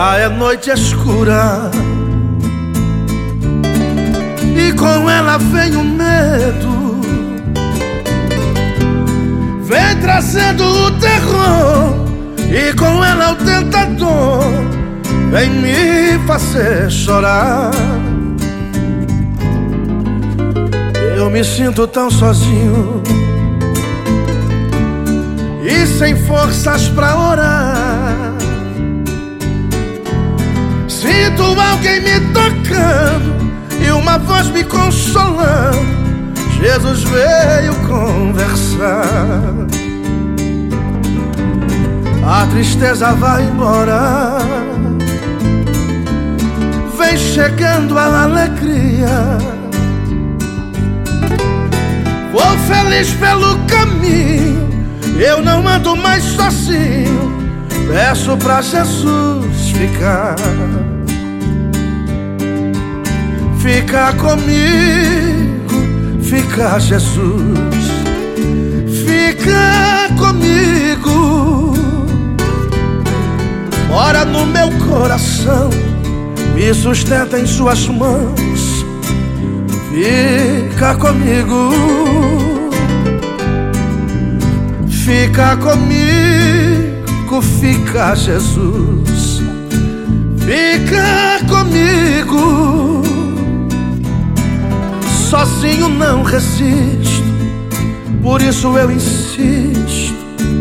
Já é noite escura e com ela vem o medo, vem trazendo o terror, e com ela o tentador vem me fazer chorar. Eu me sinto tão sozinho e sem forças pra orar. Sinto alguém me tocando e uma voz me consolando. Jesus veio conversar. A tristeza vai embora, vem chegando a alegria. Vou feliz pelo caminho, eu não ando mais sozinho. Peço pra Jesus ficar. Fica comigo, fica Jesus. Fica comigo, mora no meu coração, me sustenta em suas mãos. Fica comigo, fica comigo, fica Jesus. Fica comigo, sozinho não resisto, por isso eu insisto.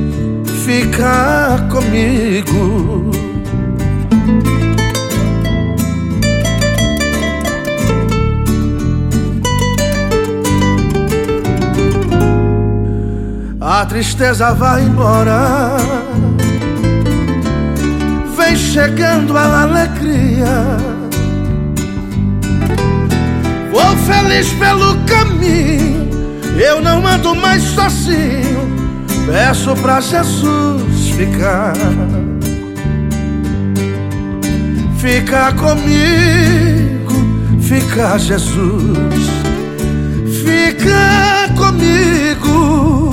Fica comigo. A tristeza vai embora, vem chegando a alegria. Vou feliz pelo caminho, eu não ando mais sozinho. Peço pra Jesus ficar. Fica comigo, fica Jesus. Fica comigo,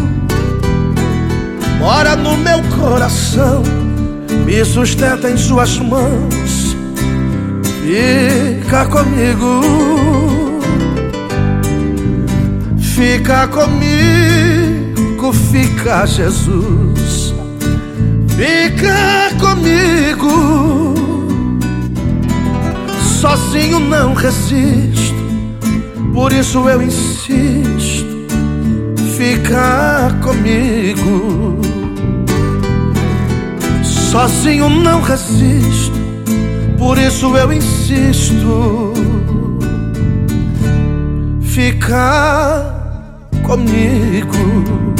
mora no meu coração, me sustenta em suas mãos. Fica comigo, fica comigo, fica Jesus. Fica comigo, sozinho não resisto, por isso eu insisto. Fica comigo, sozinho não resisto, por isso eu insisto. Fica comigo.